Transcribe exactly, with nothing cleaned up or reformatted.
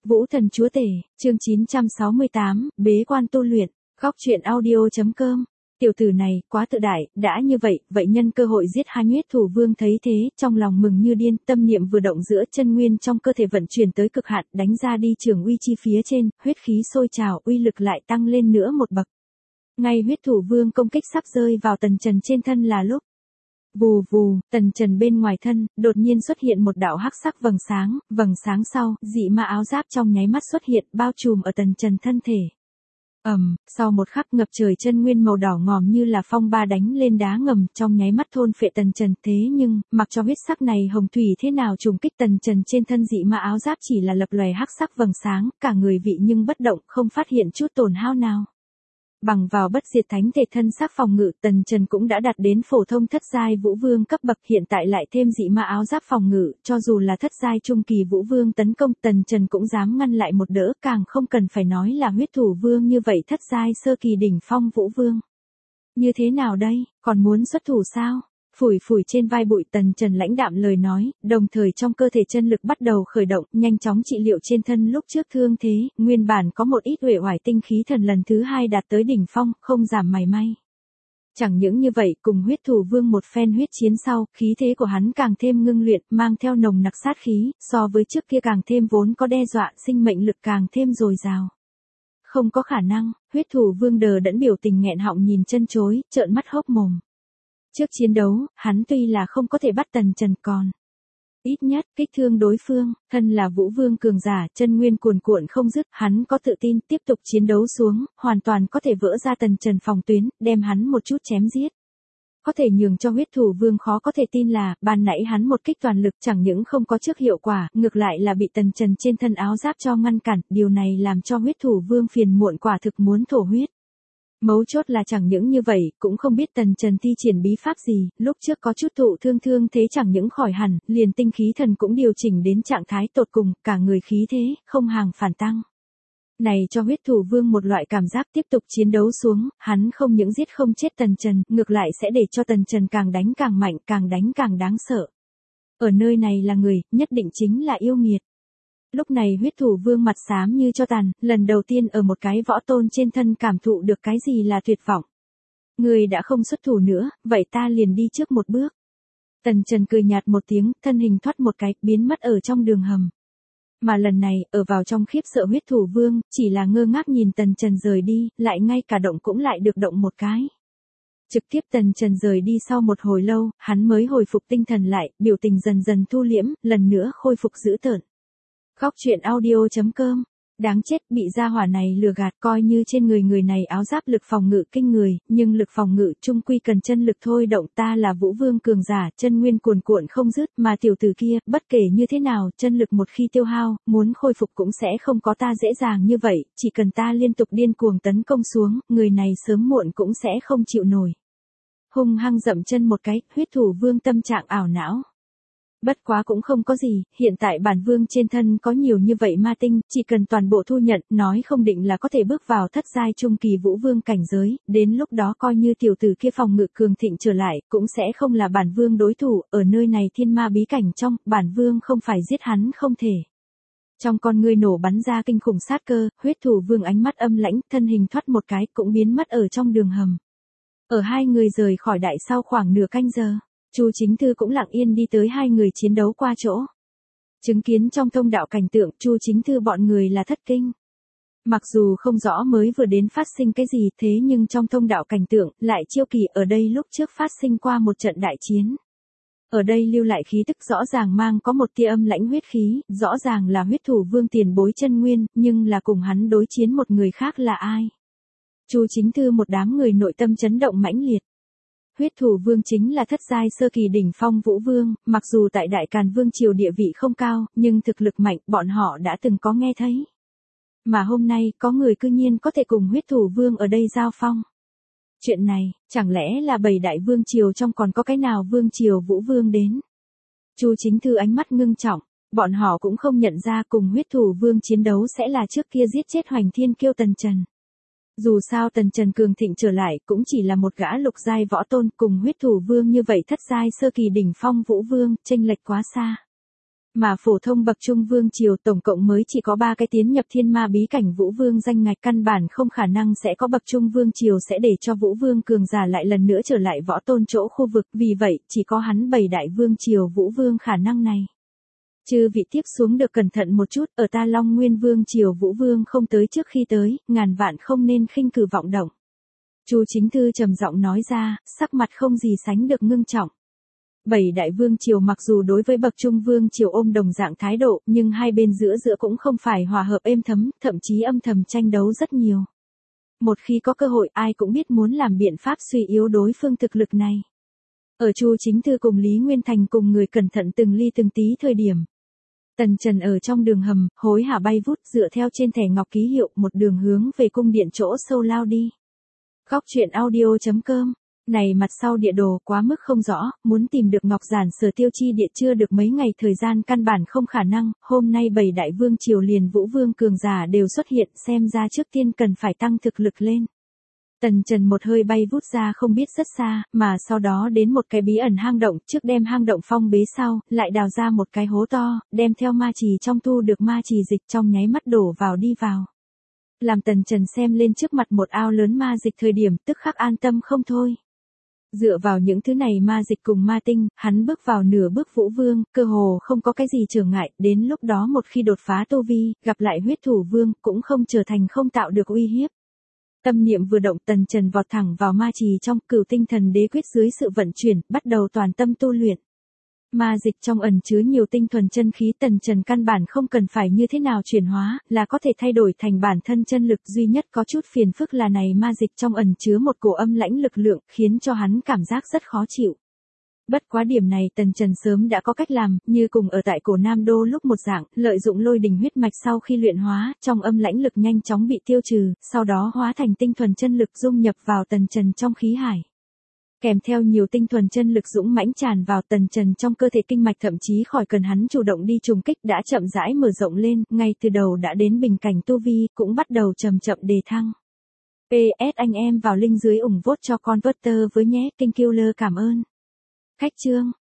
Vũ Thần Chúa Tể, chương chín trăm sáu mươi tám, bế quan tu luyện, góc truyện audio.com. Tiểu tử này, quá tự đại, đã như vậy, vậy nhân cơ hội giết hai huyết thủ vương thấy thế, trong lòng mừng như điên, tâm niệm vừa động giữa chân nguyên trong cơ thể vận chuyển tới cực hạn, đánh ra đi trường uy chi phía trên, huyết khí sôi trào, uy lực lại tăng lên nữa một bậc. Ngay huyết thủ vương công kích sắp rơi vào Tần Trần trên thân là lúc. Vù vù, Tần Trần bên ngoài thân, đột nhiên xuất hiện một đạo hắc sắc vầng sáng, vầng sáng sau, dị ma áo giáp trong nháy mắt xuất hiện, bao trùm ở Tần Trần thân thể. Ầm, um, sau một khắc ngập trời chân nguyên màu đỏ ngòm như là phong ba đánh lên đá ngầm, trong nháy mắt thôn phệ Tần Trần, thế nhưng, mặc cho huyết sắc này hồng thủy thế nào trùng kích Tần Trần trên thân dị ma áo giáp chỉ là lập lòe hắc sắc vầng sáng, cả người vị nhưng bất động, không phát hiện chút tổn hao nào. Bằng vào bất diệt thánh thể thân sắc phòng ngự, Tần Trần cũng đã đạt đến phổ thông thất giai vũ vương cấp bậc, hiện tại lại thêm dị ma áo giáp phòng ngự, cho dù là thất giai trung kỳ vũ vương tấn công, Tần Trần cũng dám ngăn lại một đỡ, càng không cần phải nói là huyết thủ vương như vậy thất giai sơ kỳ đỉnh phong vũ vương. Như thế nào đây, còn muốn xuất thủ sao? Phủi phủi trên vai bụi, Tần Trần lãnh đạm lời nói, đồng thời trong cơ thể chân lực bắt đầu khởi động, nhanh chóng trị liệu trên thân lúc trước thương thế, nguyên bản có một ít uể oải tinh khí thần lần thứ hai đạt tới đỉnh phong, không giảm mảy may. Chẳng những như vậy, cùng huyết thủ vương một phen huyết chiến sau, khí thế của hắn càng thêm ngưng luyện, mang theo nồng nặc sát khí, so với trước kia càng thêm vốn có đe dọa, sinh mệnh lực càng thêm dồi dào. Không có khả năng, huyết thủ vương đờ đẫn biểu tình nghẹn họng nhìn chân chối, trợn mắt hốc mồm. Trước chiến đấu, hắn tuy là không có thể bắt Tần Trần còn ít nhất kích thương đối phương, thân là vũ vương cường giả, chân nguyên cuồn cuộn không dứt, hắn có tự tin tiếp tục chiến đấu xuống, hoàn toàn có thể vỡ ra Tần Trần phòng tuyến, đem hắn một chút chém giết. Có thể nhường cho huyết thủ vương khó có thể tin là, ban nãy hắn một kích toàn lực chẳng những không có trước hiệu quả, ngược lại là bị Tần Trần trên thân áo giáp cho ngăn cản, điều này làm cho huyết thủ vương phiền muộn quả thực muốn thổ huyết. Mấu chốt là chẳng những như vậy, cũng không biết Tần Trần thi triển bí pháp gì, lúc trước có chút thụ thương thương thế chẳng những khỏi hẳn, liền tinh khí thần cũng điều chỉnh đến trạng thái tột cùng, cả người khí thế, không hàng phản tăng. Này cho huyết thủ vương một loại cảm giác tiếp tục chiến đấu xuống, hắn không những giết không chết Tần Trần, ngược lại sẽ để cho Tần Trần càng đánh càng mạnh, càng đánh càng đáng sợ. Ở nơi này là người, nhất định chính là yêu nghiệt. Lúc này huyết thủ vương mặt xám như cho tàn, lần đầu tiên ở một cái võ tôn trên thân cảm thụ được cái gì là tuyệt vọng. Người đã không xuất thủ nữa, vậy ta liền đi trước một bước. Tần Trần cười nhạt một tiếng, thân hình thoát một cái, biến mất ở trong đường hầm. Mà lần này, ở vào trong khiếp sợ huyết thủ vương, chỉ là ngơ ngác nhìn Tần Trần rời đi, lại ngay cả động cũng lại được động một cái. Trực tiếp Tần Trần rời đi sau một hồi lâu, hắn mới hồi phục tinh thần lại, biểu tình dần dần thu liễm, lần nữa khôi phục dữ tợn. Góc truyện audio.com. Đáng chết, bị gia hỏa này lừa gạt, coi như trên người người này áo giáp lực phòng ngự kinh người, nhưng lực phòng ngự chung quy cần chân lực thôi động, ta là vũ vương cường giả, chân nguyên cuồn cuộn không dứt, mà tiểu tử kia, bất kể như thế nào, chân lực một khi tiêu hao, muốn khôi phục cũng sẽ không có ta dễ dàng như vậy, chỉ cần ta liên tục điên cuồng tấn công xuống, người này sớm muộn cũng sẽ không chịu nổi. Hung hăng dậm chân một cái, huyết thủ vương tâm trạng ảo não. Bất quá cũng không có gì, hiện tại bản vương trên thân có nhiều như vậy ma tinh, chỉ cần toàn bộ thu nhận, nói không định là có thể bước vào thất giai trung kỳ vũ vương cảnh giới, đến lúc đó coi như tiểu tử kia phòng ngự cường thịnh trở lại, cũng sẽ không là bản vương đối thủ, ở nơi này thiên ma bí cảnh trong, bản vương không phải giết hắn không thể. Trong con ngươi nổ bắn ra kinh khủng sát cơ, huyết thủ vương ánh mắt âm lãnh, thân hình thoát một cái, cũng biến mất ở trong đường hầm. Ở hai người rời khỏi đại sau khoảng nửa canh giờ. Chu Chính Thư cũng lặng yên đi tới hai người chiến đấu qua chỗ. Chứng kiến trong thông đạo cảnh tượng, Chu Chính Thư bọn người là thất kinh. Mặc dù không rõ mới vừa đến phát sinh cái gì, thế nhưng trong thông đạo cảnh tượng, lại chiêu kỳ ở đây lúc trước phát sinh qua một trận đại chiến. Ở đây lưu lại khí tức rõ ràng mang có một tia âm lãnh huyết khí, rõ ràng là huyết thủ vương tiền bối chân nguyên, nhưng là cùng hắn đối chiến một người khác là ai? Chu Chính Thư một đám người nội tâm chấn động mãnh liệt. Huyết thủ vương chính là thất giai sơ kỳ đỉnh phong vũ vương, mặc dù tại Đại Càn Vương triều địa vị không cao, nhưng thực lực mạnh, bọn họ đã từng có nghe thấy. Mà hôm nay, có người cư nhiên có thể cùng huyết thủ vương ở đây giao phong. Chuyện này, chẳng lẽ là bảy đại vương triều trong còn có cái nào vương triều vũ vương đến? Chu Chính Thư ánh mắt ngưng trọng, bọn họ cũng không nhận ra cùng huyết thủ vương chiến đấu sẽ là trước kia giết chết Hoành Thiên Kiêu Tần Trần. Dù sao Tần Trần cường thịnh trở lại cũng chỉ là một gã lục giai võ tôn, cùng huyết thủ vương như vậy thất giai sơ kỳ đỉnh phong vũ vương, chênh lệch quá xa. Mà phổ thông bậc trung vương triều tổng cộng mới chỉ có ba cái tiến nhập thiên ma bí cảnh vũ vương danh ngạch, căn bản không khả năng sẽ có bậc trung vương triều sẽ để cho vũ vương cường giả lại lần nữa trở lại võ tôn chỗ khu vực, vì vậy chỉ có hắn bảy đại vương triều vũ vương khả năng này. Chư vị tiếp xuống được cẩn thận một chút, ở ta Long Nguyên vương triều vũ vương không tới trước khi tới, ngàn vạn không nên khinh cử vọng động. Chu Chính Thư trầm giọng nói ra, sắc mặt không gì sánh được ngưng trọng. Bảy đại vương triều mặc dù đối với bậc trung vương triều ôm đồng dạng thái độ, nhưng hai bên giữa giữa cũng không phải hòa hợp êm thấm, thậm chí âm thầm tranh đấu rất nhiều. Một khi có cơ hội, ai cũng biết muốn làm biện pháp suy yếu đối phương thực lực này. Ở Chu Chính Thư cùng Lý Nguyên Thành cùng người cẩn thận từng ly từng tí thời điểm. Tần Trần ở trong đường hầm, hối hả bay vút dựa theo trên thẻ ngọc ký hiệu một đường hướng về cung điện chỗ sâu lao đi. Góc truyện audio chấm com. Này mặt sau địa đồ quá mức không rõ, muốn tìm được Ngọc Giản Sở Tiêu chi địa chưa được mấy ngày thời gian căn bản không khả năng, hôm nay bảy đại vương triều liền vũ vương cường giả đều xuất hiện, xem ra trước tiên cần phải tăng thực lực lên. Tần Trần một hơi bay vút ra không biết rất xa, mà sau đó đến một cái bí ẩn hang động, trước đem hang động phong bế sau, lại đào ra một cái hố to, đem theo ma trì trong thu được ma trì dịch trong nháy mắt đổ vào đi vào. Làm Tần Trần xem lên trước mặt một ao lớn ma dịch thời điểm, tức khắc an tâm không thôi. Dựa vào những thứ này ma dịch cùng ma tinh, hắn bước vào nửa bước vũ vương, cơ hồ không có cái gì trở ngại, đến lúc đó một khi đột phá tu vi, gặp lại huyết thủ vương, cũng không trở thành không tạo được uy hiếp. Tâm niệm vừa động, Tần Trần vọt thẳng vào ma trì trong, Cửu Tinh Thần Đế quyết dưới sự vận chuyển, bắt đầu toàn tâm tu luyện. Ma dịch trong ẩn chứa nhiều tinh thuần chân khí, Tần Trần căn bản không cần phải như thế nào chuyển hóa, là có thể thay đổi thành bản thân chân lực, duy nhất có chút phiền phức là này ma dịch trong ẩn chứa một cổ âm lãnh lực lượng, khiến cho hắn cảm giác rất khó chịu. Bất quá điểm này Tần Trần sớm đã có cách làm, như cùng ở tại cổ Nam Đô lúc một dạng, lợi dụng lôi đình huyết mạch sau khi luyện hóa, trong âm lãnh lực nhanh chóng bị tiêu trừ, sau đó hóa thành tinh thuần chân lực dung nhập vào Tần Trần trong khí hải. Kèm theo nhiều tinh thuần chân lực dũng mãnh tràn vào Tần Trần trong cơ thể, kinh mạch thậm chí khỏi cần hắn chủ động đi trùng kích đã chậm rãi mở rộng lên, ngay từ đầu đã đến bình cảnh tu vi, cũng bắt đầu chậm chậm đề thăng. pê ét anh em vào link dưới ủng vote cho Converter với nhé, King Killer cảm ơn. Khách chương